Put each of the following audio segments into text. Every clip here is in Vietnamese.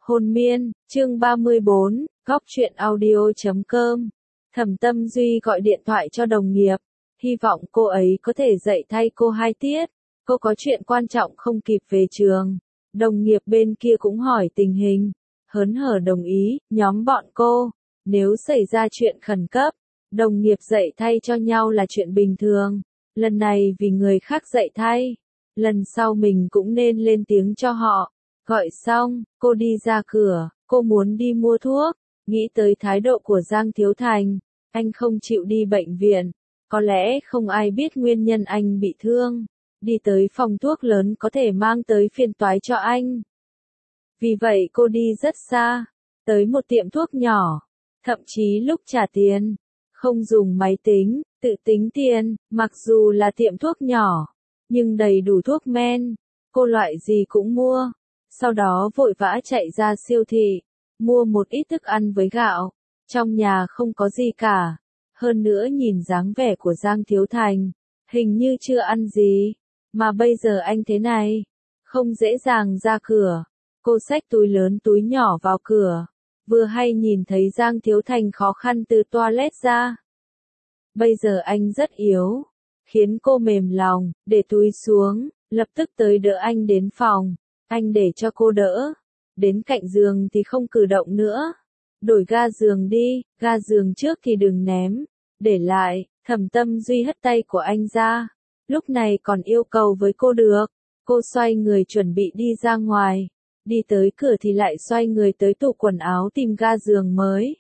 Hồn miên, chương 34, góc truyện audio.com. Thẩm Tâm Duy gọi điện thoại cho đồng nghiệp, hy vọng cô ấy có thể dạy thay cô 2 tiết. Cô có chuyện quan trọng không kịp về trường. Đồng nghiệp bên kia cũng hỏi tình hình, hớn hở đồng ý, nhóm bọn cô. Nếu xảy ra chuyện khẩn cấp, đồng nghiệp dạy thay cho nhau là chuyện bình thường. Lần này vì người khác dạy thay, lần sau mình cũng nên lên tiếng cho họ. Gọi xong, cô đi ra cửa, cô muốn đi mua thuốc, nghĩ tới thái độ của Giang Thiếu Thành, anh không chịu đi bệnh viện, có lẽ không ai biết nguyên nhân anh bị thương, đi tới phòng thuốc lớn có thể mang tới phiền toái cho anh. Vì vậy cô đi rất xa, tới một tiệm thuốc nhỏ, thậm chí lúc trả tiền, không dùng máy tính, tự tính tiền, mặc dù là tiệm thuốc nhỏ, nhưng đầy đủ thuốc men, cô loại gì cũng mua. Sau đó vội vã chạy ra siêu thị, mua một ít thức ăn với gạo, trong nhà không có gì cả. Hơn nữa nhìn dáng vẻ của Giang Thiếu Thành, hình như chưa ăn gì, mà bây giờ anh thế này, không dễ dàng ra cửa. Cô xách túi lớn túi nhỏ vào cửa, vừa hay nhìn thấy Giang Thiếu Thành khó khăn từ toilet ra. Bây giờ anh rất yếu, khiến cô mềm lòng, để túi xuống, lập tức tới đỡ anh đến phòng. Anh để cho cô đỡ, đến cạnh giường thì không cử động nữa. Đổi ga giường đi, ga giường trước thì đừng ném, để lại. Thẩm Tâm Duy hất tay của anh ra, lúc này còn yêu cầu với cô được. Cô xoay người chuẩn bị đi ra ngoài, đi tới cửa thì lại xoay người tới tủ quần áo tìm ga giường mới.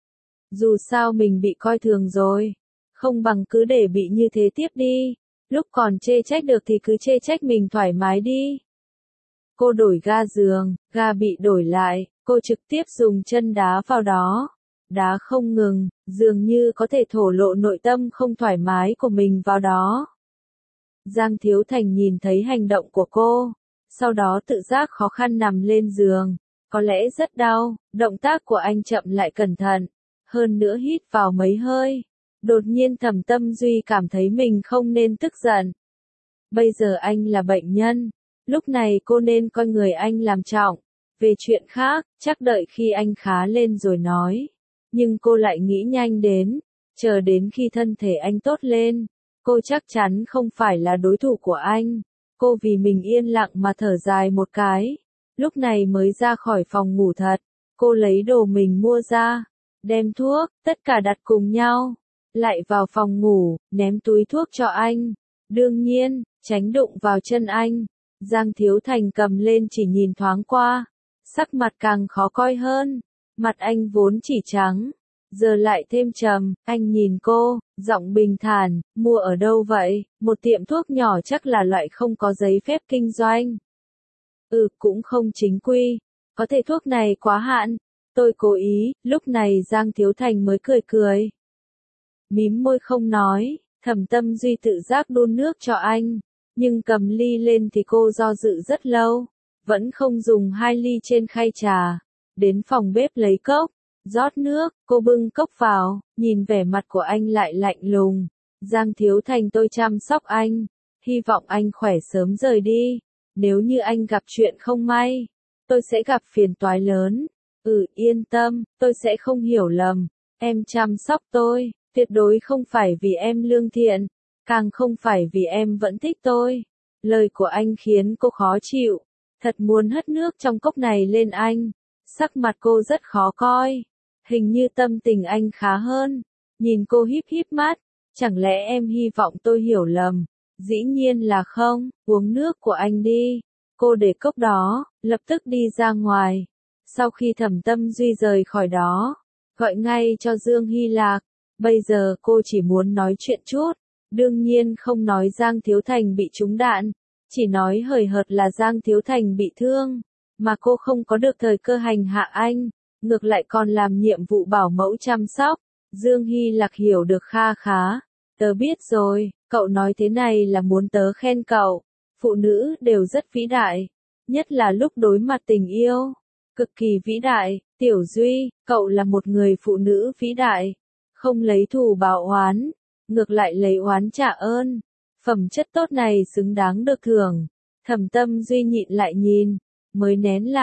Dù sao mình bị coi thường rồi, không bằng cứ để bị như thế tiếp đi, lúc còn chê trách được thì cứ chê trách mình thoải mái đi. Cô đổi ga giường, ga bị đổi lại, cô trực tiếp dùng chân đá vào đó. Đá không ngừng, dường như có thể thổ lộ nội tâm không thoải mái của mình vào đó. Giang Thiếu Thành nhìn thấy hành động của cô, sau đó tự giác khó khăn nằm lên giường, có lẽ rất đau, động tác của anh chậm lại cẩn thận, hơn nữa hít vào mấy hơi. Đột nhiên Thẩm Tâm Duy cảm thấy mình không nên tức giận. Bây giờ anh là bệnh nhân. Lúc này cô nên coi người anh làm trọng, về chuyện khác, chắc đợi khi anh khá lên rồi nói. Nhưng cô lại nghĩ nhanh đến, chờ đến khi thân thể anh tốt lên, cô chắc chắn không phải là đối thủ của anh. Cô vì mình yên lặng mà thở dài một cái, lúc này mới ra khỏi phòng ngủ thật. Cô lấy đồ mình mua ra, đem thuốc, tất cả đặt cùng nhau, lại vào phòng ngủ, ném túi thuốc cho anh. Đương nhiên, tránh đụng vào chân anh. Giang Thiếu Thành cầm lên chỉ nhìn thoáng qua, sắc mặt càng khó coi hơn, mặt anh vốn chỉ trắng, giờ lại thêm trầm. Anh nhìn cô, giọng bình thản, mua ở đâu vậy? Một tiệm thuốc nhỏ chắc là loại không có giấy phép kinh doanh. Cũng không chính quy, có thể thuốc này quá hạn, tôi cố ý. Lúc này Giang Thiếu Thành mới cười cười, mím môi không nói. Thẩm Tâm Duy tự giác đun nước cho anh, nhưng cầm ly lên thì cô do dự rất lâu, vẫn không dùng 2 ly trên khay trà. Đến phòng bếp lấy cốc, rót nước, cô bưng cốc vào, nhìn vẻ mặt của anh lại lạnh lùng. Giang Thiếu Thành, tôi chăm sóc anh, hy vọng anh khỏe sớm rời đi. Nếu như anh gặp chuyện không may, tôi sẽ gặp phiền toái lớn. Yên tâm, tôi sẽ không hiểu lầm. Em chăm sóc tôi, tuyệt đối không phải vì em lương thiện, càng không phải vì em vẫn thích tôi. Lời của anh khiến cô khó chịu, thật muốn hất nước trong cốc này lên anh. Sắc mặt cô rất khó coi, hình như tâm tình anh khá hơn. Nhìn cô híp híp mắt, chẳng lẽ em hy vọng tôi hiểu lầm? Dĩ nhiên là không, uống nước của anh đi. Cô để cốc đó, lập tức đi ra ngoài. Sau khi Thẩm Tâm Duy rời khỏi đó, gọi ngay cho Dương Hy Lạc. Bây giờ cô chỉ muốn nói chuyện chút. Đương nhiên không nói Giang Thiếu Thành bị trúng đạn, chỉ nói hời hợt là Giang Thiếu Thành bị thương, mà cô không có được thời cơ hành hạ anh, ngược lại còn làm nhiệm vụ bảo mẫu chăm sóc. Dương Hy Lạc hiểu được kha khá. Tớ biết rồi, cậu nói thế này là muốn tớ khen cậu. Phụ nữ đều rất vĩ đại, nhất là lúc đối mặt tình yêu, cực kỳ vĩ đại. Tiểu Duy, cậu là một người phụ nữ vĩ đại, không lấy thù báo oán, ngược lại lấy oán trả ơn. Phẩm chất tốt này xứng đáng được thưởng. Thẩm Tâm Duy nhịn lại nhìn, mới nén lại,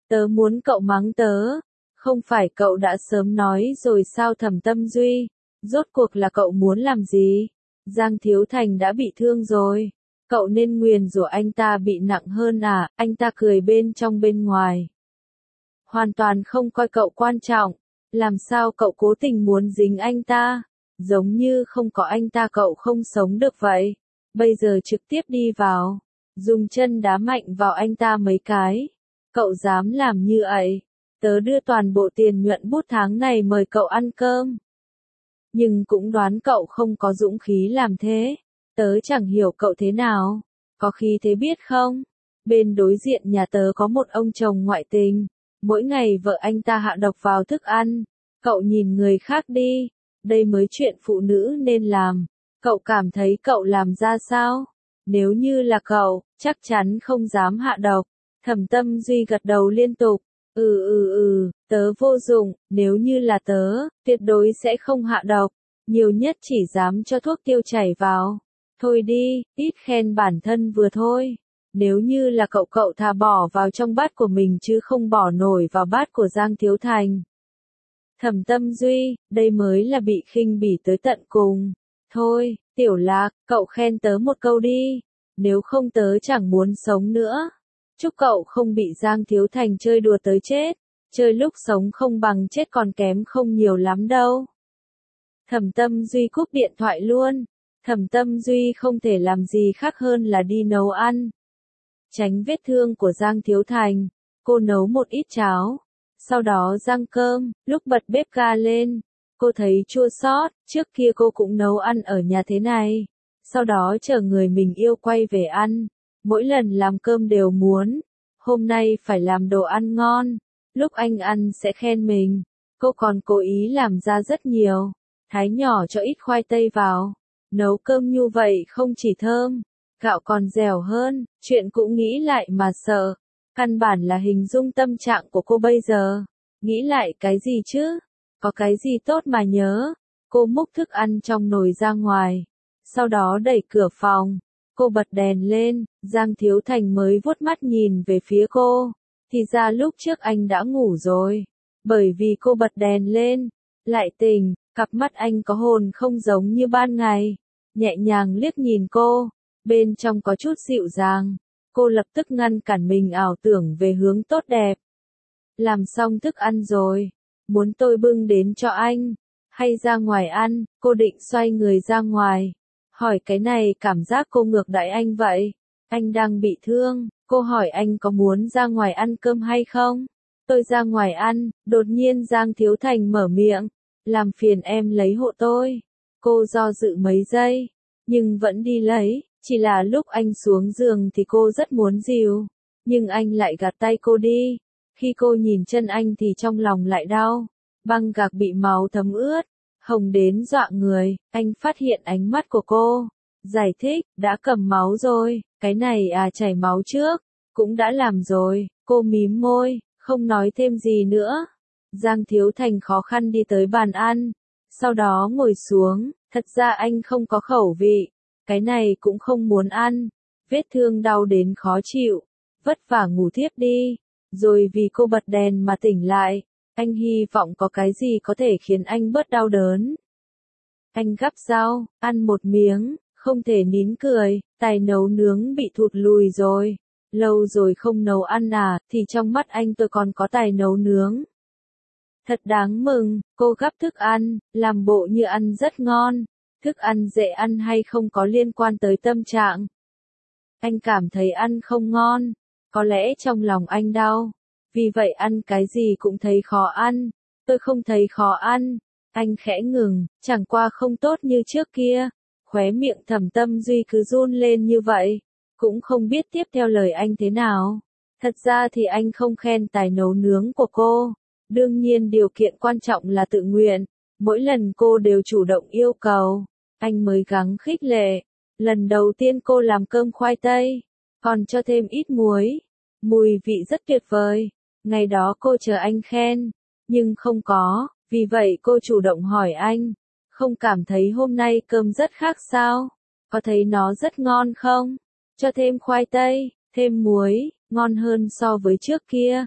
Tớ muốn cậu mắng tớ. Không phải cậu đã sớm nói rồi sao Thẩm Tâm Duy? Rốt cuộc là cậu muốn làm gì? Giang Thiếu Thành đã bị thương rồi. Cậu nên nguyền rủa anh ta bị nặng hơn à? Anh ta cười bên trong bên ngoài. Hoàn toàn không coi cậu quan trọng. Làm sao cậu cố tình muốn dính anh ta? Giống như không có anh ta cậu không sống được vậy. Bây giờ trực tiếp đi vào. Dùng chân đá mạnh vào anh ta mấy cái. Cậu dám làm như vậy? Tớ đưa toàn bộ tiền nhuận bút tháng này mời cậu ăn cơm. Nhưng cũng đoán cậu không có dũng khí làm thế. Tớ chẳng hiểu cậu thế nào. Có khi thế biết không? Bên đối diện nhà tớ có một ông chồng ngoại tình. Mỗi ngày vợ anh ta hạ độc vào thức ăn. Cậu nhìn người khác đi. Đây mới chuyện phụ nữ nên làm. Cậu cảm thấy cậu làm ra sao? Nếu như là cậu, chắc chắn không dám hạ độc. Thẩm Tâm Duy gật đầu liên tục. Tớ vô dụng, nếu như là tớ, tuyệt đối sẽ không hạ độc. Nhiều nhất chỉ dám cho thuốc tiêu chảy vào. Thôi đi, ít khen bản thân vừa thôi. Nếu như là cậu thà bỏ vào trong bát của mình chứ không bỏ nổi vào bát của Giang Thiếu Thành. Thẩm Tâm Duy, đây mới là bị khinh bỉ tới tận cùng. Thôi, Tiểu Lạc, cậu khen tớ một câu đi. Nếu không tớ chẳng muốn sống nữa. Chúc cậu không bị Giang Thiếu Thành chơi đùa tới chết. Chơi lúc sống không bằng chết còn kém không nhiều lắm đâu. Thẩm Tâm Duy cúp điện thoại luôn. Thẩm Tâm Duy không thể làm gì khác hơn là đi nấu ăn. Tránh vết thương của Giang Thiếu Thành, cô nấu một ít cháo. Sau đó rang cơm, lúc bật bếp ga lên, cô thấy chua xót, trước kia cô cũng nấu ăn ở nhà thế này. Sau đó chờ người mình yêu quay về ăn, mỗi lần làm cơm đều muốn, hôm nay phải làm đồ ăn ngon, lúc anh ăn sẽ khen mình. Cô còn cố ý làm ra rất nhiều, thái nhỏ cho ít khoai tây vào, nấu cơm như vậy không chỉ thơm, gạo còn dẻo hơn, chuyện cũng nghĩ lại mà sợ. Căn bản là hình dung tâm trạng của cô bây giờ. Nghĩ lại cái gì chứ? Có cái gì tốt mà nhớ? Cô múc thức ăn trong nồi ra ngoài. Sau đó đẩy cửa phòng. Cô bật đèn lên. Giang Thiếu Thành mới vuốt mắt nhìn về phía cô. Thì ra lúc trước anh đã ngủ rồi. Bởi vì cô bật đèn lên. Lại tỉnh. Cặp mắt anh có hồn không giống như ban ngày. Nhẹ nhàng liếc nhìn cô. Bên trong có chút dịu dàng. Cô lập tức ngăn cản mình ảo tưởng về hướng tốt đẹp. Làm xong thức ăn rồi. Muốn tôi bưng đến cho anh? Hay ra ngoài ăn? Cô định xoay người ra ngoài. Hỏi cái này cảm giác cô ngược đãi anh vậy. Anh đang bị thương. Cô hỏi anh có muốn ra ngoài ăn cơm hay không? Tôi ra ngoài ăn. Đột nhiên Giang Thiếu Thành mở miệng. Làm phiền em lấy hộ tôi. Cô do dự mấy giây. Nhưng vẫn đi lấy. Chỉ là lúc anh xuống giường thì cô rất muốn dìu, nhưng anh lại gạt tay cô đi. Khi cô nhìn chân anh thì trong lòng lại đau. Băng gạc bị máu thấm ướt, hồng đến dọa người. Anh phát hiện ánh mắt của cô. Giải thích, đã cầm máu rồi, cái này à chảy máu trước. Cũng đã làm rồi, cô mím môi, không nói thêm gì nữa. Giang Thiếu Thành khó khăn đi tới bàn ăn. Sau đó ngồi xuống, thật ra anh không có khẩu vị. Cái này cũng không muốn ăn, vết thương đau đến khó chịu, vất vả ngủ thiếp đi, rồi vì cô bật đèn mà tỉnh lại, anh hy vọng có cái gì có thể khiến anh bớt đau đớn. Anh gắp rau, ăn một miếng, không thể nín cười, tài nấu nướng bị thụt lùi rồi, lâu rồi không nấu ăn à, thì trong mắt anh tôi còn có tài nấu nướng. Thật đáng mừng, cô gắp thức ăn, làm bộ như ăn rất ngon. Thức ăn dễ ăn hay không có liên quan tới tâm trạng. Anh cảm thấy ăn không ngon, có lẽ trong lòng anh đau, vì vậy ăn cái gì cũng thấy khó ăn. Tôi không thấy khó ăn. Anh khẽ ngừng, chẳng qua không tốt như trước kia. Khóe miệng Thẩm Tâm Duy cứ run lên như vậy, cũng không biết tiếp theo lời anh thế nào. Thật ra thì anh không khen tài nấu nướng của cô. Đương nhiên điều kiện quan trọng là tự nguyện. Mỗi lần cô đều chủ động yêu cầu, anh mới gắng khích lệ. Lần đầu tiên cô làm cơm khoai tây, còn cho thêm ít muối. Mùi vị rất tuyệt vời. Ngày đó cô chờ anh khen, nhưng không có, vì vậy cô chủ động hỏi anh, không cảm thấy hôm nay cơm rất khác sao? Có thấy nó rất ngon không? Cho thêm khoai tây, thêm muối, ngon hơn so với trước kia.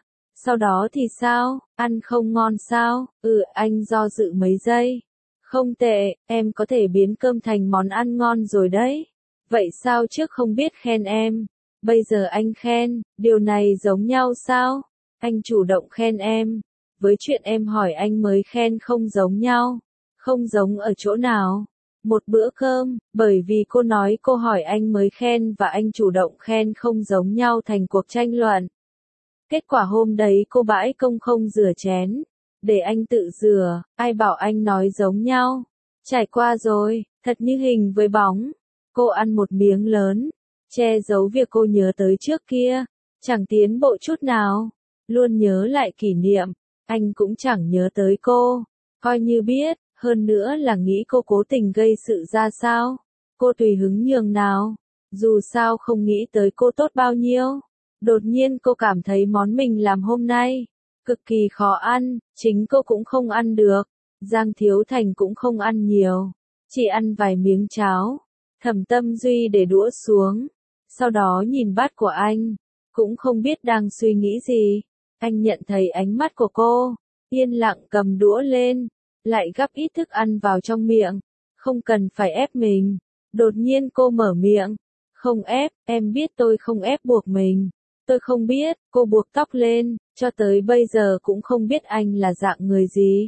Sau đó thì sao, ăn không ngon sao? Anh do dự mấy giây. Không tệ, em có thể biến cơm thành món ăn ngon rồi đấy. Vậy sao trước không biết khen em? Bây giờ anh khen, điều này giống nhau sao? Anh chủ động khen em. Với chuyện em hỏi anh mới khen không giống nhau. Không giống ở chỗ nào? Một bữa cơm, bởi vì cô nói cô hỏi anh mới khen và anh chủ động khen không giống nhau thành cuộc tranh luận. Kết quả hôm đấy cô bãi công không rửa chén. Để anh tự rửa, ai bảo anh nói giống nhau. Trải qua rồi, thật như hình với bóng. Cô ăn một miếng lớn, che giấu việc cô nhớ tới trước kia. Chẳng tiến bộ chút nào. Luôn nhớ lại kỷ niệm, anh cũng chẳng nhớ tới cô. Coi như biết, hơn nữa là nghĩ cô cố tình gây sự ra sao. Cô tùy hứng nhường nào. Dù sao không nghĩ tới cô tốt bao nhiêu. Đột nhiên cô cảm thấy món mình làm hôm nay cực kỳ khó ăn, chính cô cũng không ăn được. Giang Thiếu Thành cũng không ăn nhiều, chỉ ăn vài miếng cháo. Thẩm Tâm Duy để đũa xuống, sau đó nhìn bát của anh, cũng không biết đang suy nghĩ gì. Anh nhận thấy ánh mắt của cô, yên lặng cầm đũa lên, lại gắp ít thức ăn vào trong miệng, không cần phải ép mình. Đột nhiên cô mở miệng, không ép, em biết tôi không ép buộc mình. Tôi không biết, cô buộc tóc lên, cho tới bây giờ cũng không biết anh là dạng người gì.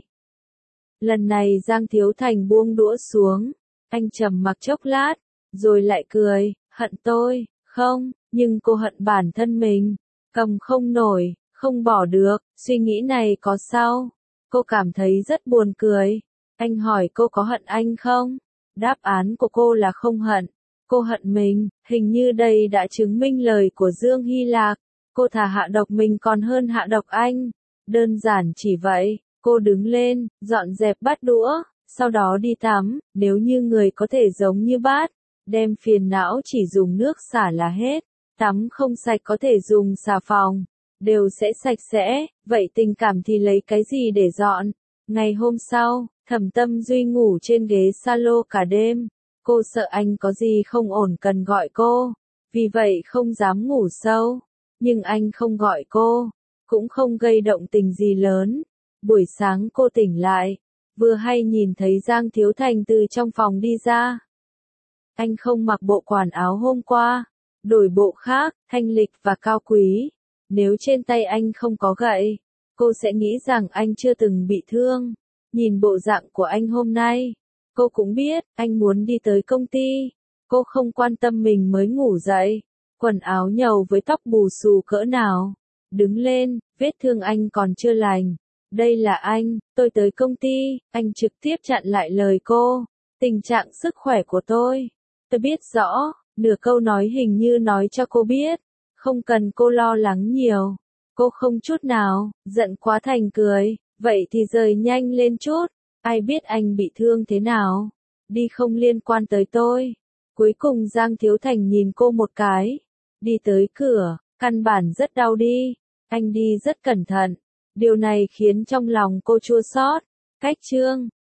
Lần này Giang Thiếu Thành buông đũa xuống, anh trầm mặc chốc lát, rồi lại cười, hận tôi, không, nhưng cô hận bản thân mình, cầm không nổi, không bỏ được, suy nghĩ này có sao? Cô cảm thấy rất buồn cười. Anh hỏi cô có hận anh không? Đáp án của cô là không hận. Cô hận mình, hình như đây đã chứng minh lời của Dương Hy Lạc. Cô thà hạ độc mình còn hơn hạ độc anh. Đơn giản chỉ vậy, cô đứng lên, dọn dẹp bát đũa, sau đó đi tắm. Nếu như người có thể giống như bát, đem phiền não chỉ dùng nước xả là hết. Tắm không sạch có thể dùng xà phòng, đều sẽ sạch sẽ. Vậy tình cảm thì lấy cái gì để dọn? Ngày hôm sau, Thẩm Tâm Duy ngủ trên ghế salon cả đêm. Cô sợ anh có gì không ổn cần gọi cô, vì vậy không dám ngủ sâu. Nhưng anh không gọi cô, cũng không gây động tình gì lớn. Buổi sáng cô tỉnh lại, vừa hay nhìn thấy Giang Thiếu Thành từ trong phòng đi ra. Anh không mặc bộ quần áo hôm qua, đổi bộ khác, thanh lịch và cao quý. Nếu trên tay anh không có gậy, cô sẽ nghĩ rằng anh chưa từng bị thương. Nhìn bộ dạng của anh hôm nay, cô cũng biết, anh muốn đi tới công ty. Cô không quan tâm mình mới ngủ dậy, quần áo nhầu với tóc bù xù cỡ nào. Đứng lên, vết thương anh còn chưa lành. Đây là anh, tôi tới công ty. Anh trực tiếp chặn lại lời cô. Tình trạng sức khỏe của tôi biết rõ. Nửa câu nói hình như nói cho cô biết, không cần cô lo lắng nhiều. Cô không chút nào giận quá thành cười. Vậy thì rời nhanh lên chút. Ai biết anh bị thương thế nào? Đi không liên quan tới tôi. Cuối cùng Giang Thiếu Thành nhìn cô một cái. Đi tới cửa, căn bản rất đau đi. Anh đi rất cẩn thận. Điều này khiến trong lòng cô chua xót. Cách chương